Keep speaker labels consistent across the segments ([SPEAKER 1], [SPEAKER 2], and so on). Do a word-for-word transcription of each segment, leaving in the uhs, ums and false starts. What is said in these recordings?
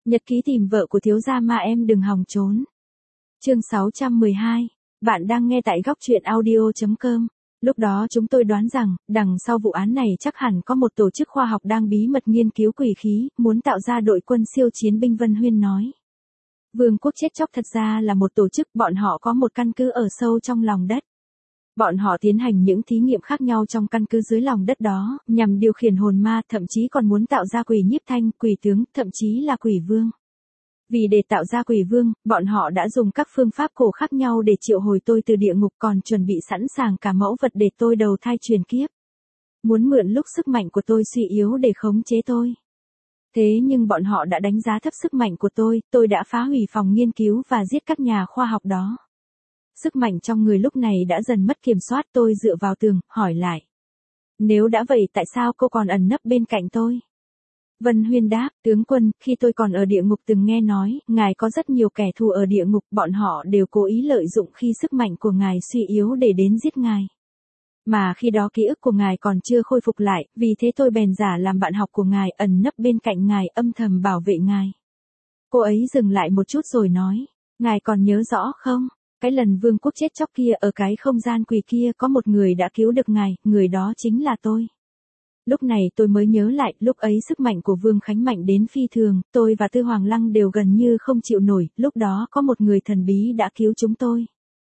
[SPEAKER 1] Nhật ký tìm vợ của thiếu gia mà em đừng hòng trốn. Chương sáu trăm mười hai. Bạn đang nghe tại góc truyện audio chấm com. Lúc đó chúng tôi đoán rằng, đằng sau vụ án này chắc hẳn có một tổ chức khoa học đang bí mật nghiên cứu quỷ khí, muốn tạo ra đội quân siêu chiến binh. Vân Huyên nói. Vương quốc chết chóc thật ra là một tổ chức, bọn họ có một căn cứ ở sâu trong lòng đất. Bọn họ tiến hành những thí nghiệm khác nhau trong căn cứ dưới lòng đất đó, nhằm điều khiển hồn ma, thậm chí còn muốn tạo ra quỷ nhiếp thanh, quỷ tướng, thậm chí là quỷ vương. Vì để tạo ra quỷ vương, bọn họ đã dùng các phương pháp cổ khác nhau để triệu hồi tôi từ địa ngục, còn chuẩn bị sẵn sàng cả mẫu vật để tôi đầu thai truyền kiếp. Muốn mượn lúc sức mạnh của tôi suy yếu để khống chế tôi. Thế nhưng bọn họ đã đánh giá thấp sức mạnh của tôi, tôi đã phá hủy phòng nghiên cứu và giết các nhà khoa học đó. Sức mạnh trong người lúc này đã dần mất kiểm soát, tôi dựa vào tường, hỏi lại. Nếu đã vậy tại sao cô còn ẩn nấp bên cạnh tôi? Vân Huyên đáp, tướng quân, khi tôi còn ở địa ngục từng nghe nói, ngài có rất nhiều kẻ thù ở địa ngục, bọn họ đều cố ý lợi dụng khi sức mạnh của ngài suy yếu để đến giết ngài. Mà khi đó ký ức của ngài còn chưa khôi phục lại, vì thế tôi bèn giả làm bạn học của ngài, ẩn nấp bên cạnh ngài, âm thầm bảo vệ ngài. Cô ấy dừng lại một chút rồi nói, ngài còn nhớ rõ không? Cái lần vương quốc chết chóc kia, ở cái không gian quỷ kia có một người đã cứu được ngài, người đó chính là tôi. Lúc này tôi mới nhớ lại, lúc ấy sức mạnh của Vương Khánh mạnh đến phi thường, tôi và Tư Hoàng Lăng đều gần như không chịu nổi, lúc đó có một người thần bí đã cứu chúng tôi.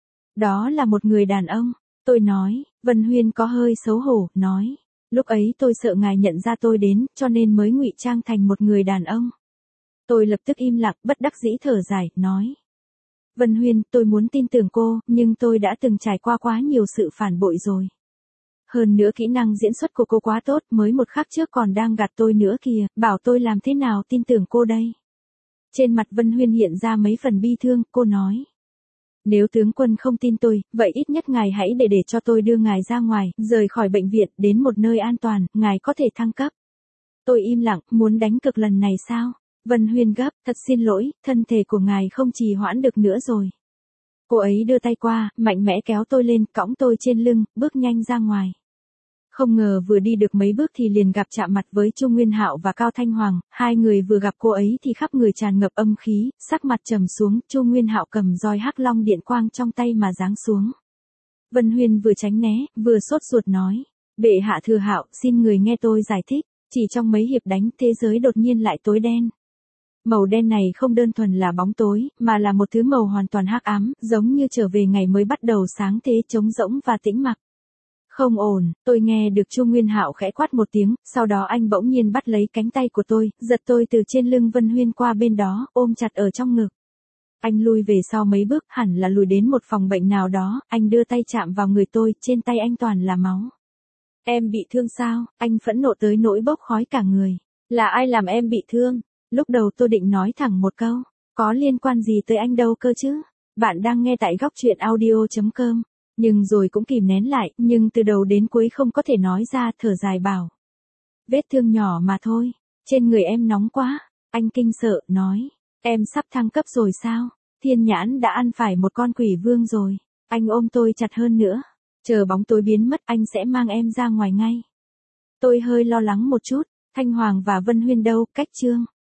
[SPEAKER 1] Đó là một người đàn ông, tôi nói. Vân Huyên có hơi xấu hổ, nói. Lúc ấy tôi sợ ngài nhận ra tôi đến, cho nên mới ngụy trang thành một người đàn ông. Tôi lập tức im lặng, bất đắc dĩ thở dài, nói. Vân Huyên, tôi muốn tin tưởng cô, nhưng tôi đã từng trải qua quá nhiều sự phản bội rồi. Hơn nữa kỹ năng diễn xuất của cô quá tốt, mới một khắc trước còn đang gạt tôi nữa kìa, bảo tôi làm thế nào tin tưởng cô đây. Trên mặt Vân Huyên hiện ra mấy phần bi thương, cô nói. Nếu tướng quân không tin tôi, vậy ít nhất ngài hãy để để cho tôi đưa ngài ra ngoài, rời khỏi bệnh viện, đến một nơi an toàn, ngài có thể thăng cấp. Tôi im lặng, muốn đánh cược lần này sao? Vân Huyên gấp, thật xin lỗi, thân thể của ngài không trì hoãn được nữa rồi. Cô ấy đưa tay qua, mạnh mẽ kéo tôi lên, cõng tôi trên lưng, bước nhanh ra ngoài. Không ngờ vừa đi được mấy bước thì liền gặp chạm mặt với Chu Nguyên Hạo và Cao Thanh Hoàng, hai người vừa gặp cô ấy thì khắp người tràn ngập âm khí, sắc mặt trầm xuống, Chu Nguyên Hạo cầm roi hắc long điện quang trong tay mà giáng xuống. Vân Huyên vừa tránh né, vừa sốt ruột nói, bệ hạ thừa Hạo, xin người nghe tôi giải thích, chỉ trong mấy hiệp đánh, thế giới đột nhiên lại tối đen. Màu đen này không đơn thuần là bóng tối, mà là một thứ màu hoàn toàn hắc ám, giống như trở về ngày mới bắt đầu sáng thế, trống rỗng và tĩnh mặc. Không ổn, tôi nghe được Chu Nguyên Hạo khẽ quát một tiếng, sau đó anh bỗng nhiên bắt lấy cánh tay của tôi, giật tôi từ trên lưng Vân Huyên qua bên đó, ôm chặt ở trong ngực. Anh lui về sau mấy bước, hẳn là lùi đến một phòng bệnh nào đó, anh đưa tay chạm vào người tôi, trên tay anh toàn là máu. Em bị thương sao? Anh phẫn nộ tới nỗi bốc khói cả người. Là ai làm em bị thương? Lúc đầu tôi định nói thẳng một câu, có liên quan gì tới anh đâu cơ chứ? Bạn đang nghe tại góc truyện audio chấm com. Nhưng rồi cũng kìm nén lại, nhưng từ đầu đến cuối không có thể nói ra, thở dài bảo. Vết thương nhỏ mà thôi, trên người em nóng quá. Anh kinh sợ, nói, em sắp thăng cấp rồi sao? Thiên nhãn đã ăn phải một con quỷ vương rồi. Anh ôm tôi chặt hơn nữa. Chờ bóng tối biến mất, anh sẽ mang em ra ngoài ngay. Tôi hơi lo lắng một chút, Thanh Hoàng và Vân Huyên đâu, cách chương.